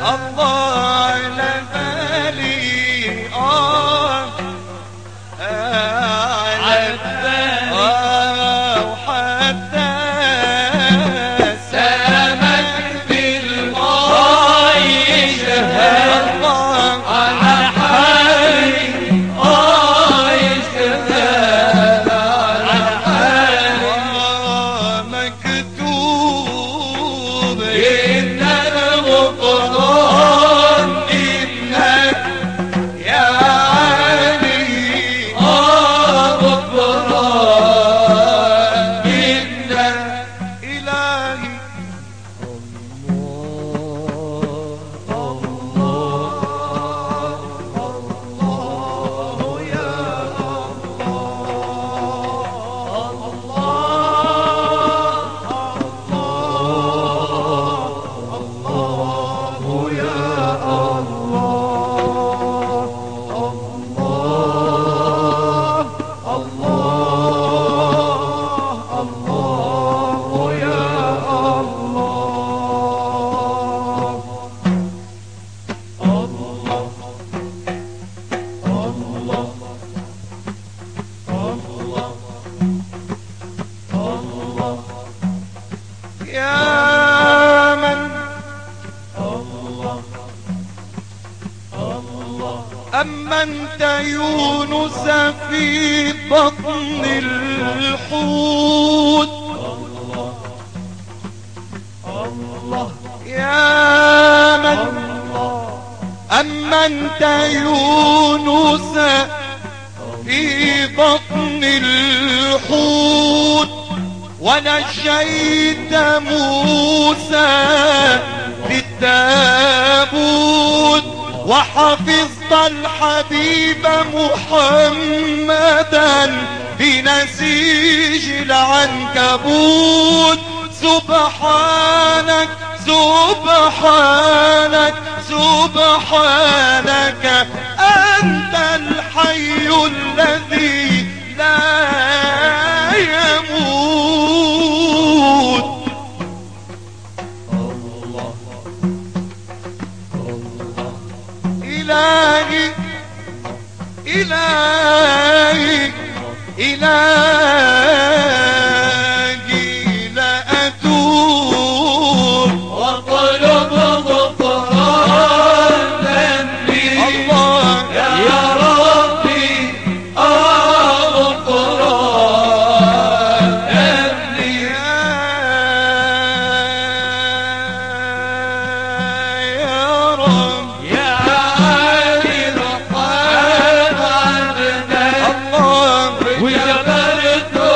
الله على بالي على بالي وحتى سمك بالماء يشهد على حالي يشهد على حالي مكتوب إن الغفران إنك يا علي غفران إنك إلهي يا من أمنت يونس في بطن الحوت يا من أمنت يونس في بطن الحوت ونجيت موسى بالتابوت وحفظت الحبيب محمدا بنسيج العنكبوت سبحانك سبحانك سبحانك أنت الحي الذي لا يموت إلهي إلهي إلهي لا أتوب واطلب غفرانا لي الله يا ربي غفرانا لي يا رب يا علي رحمن عبدنا الله وجبرته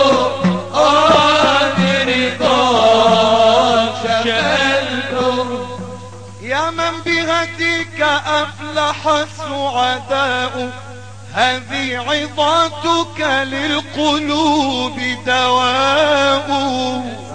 قادر ضاق شملته يا من بهديك أفلح السعداء هذه عظاتك للقلوب دواء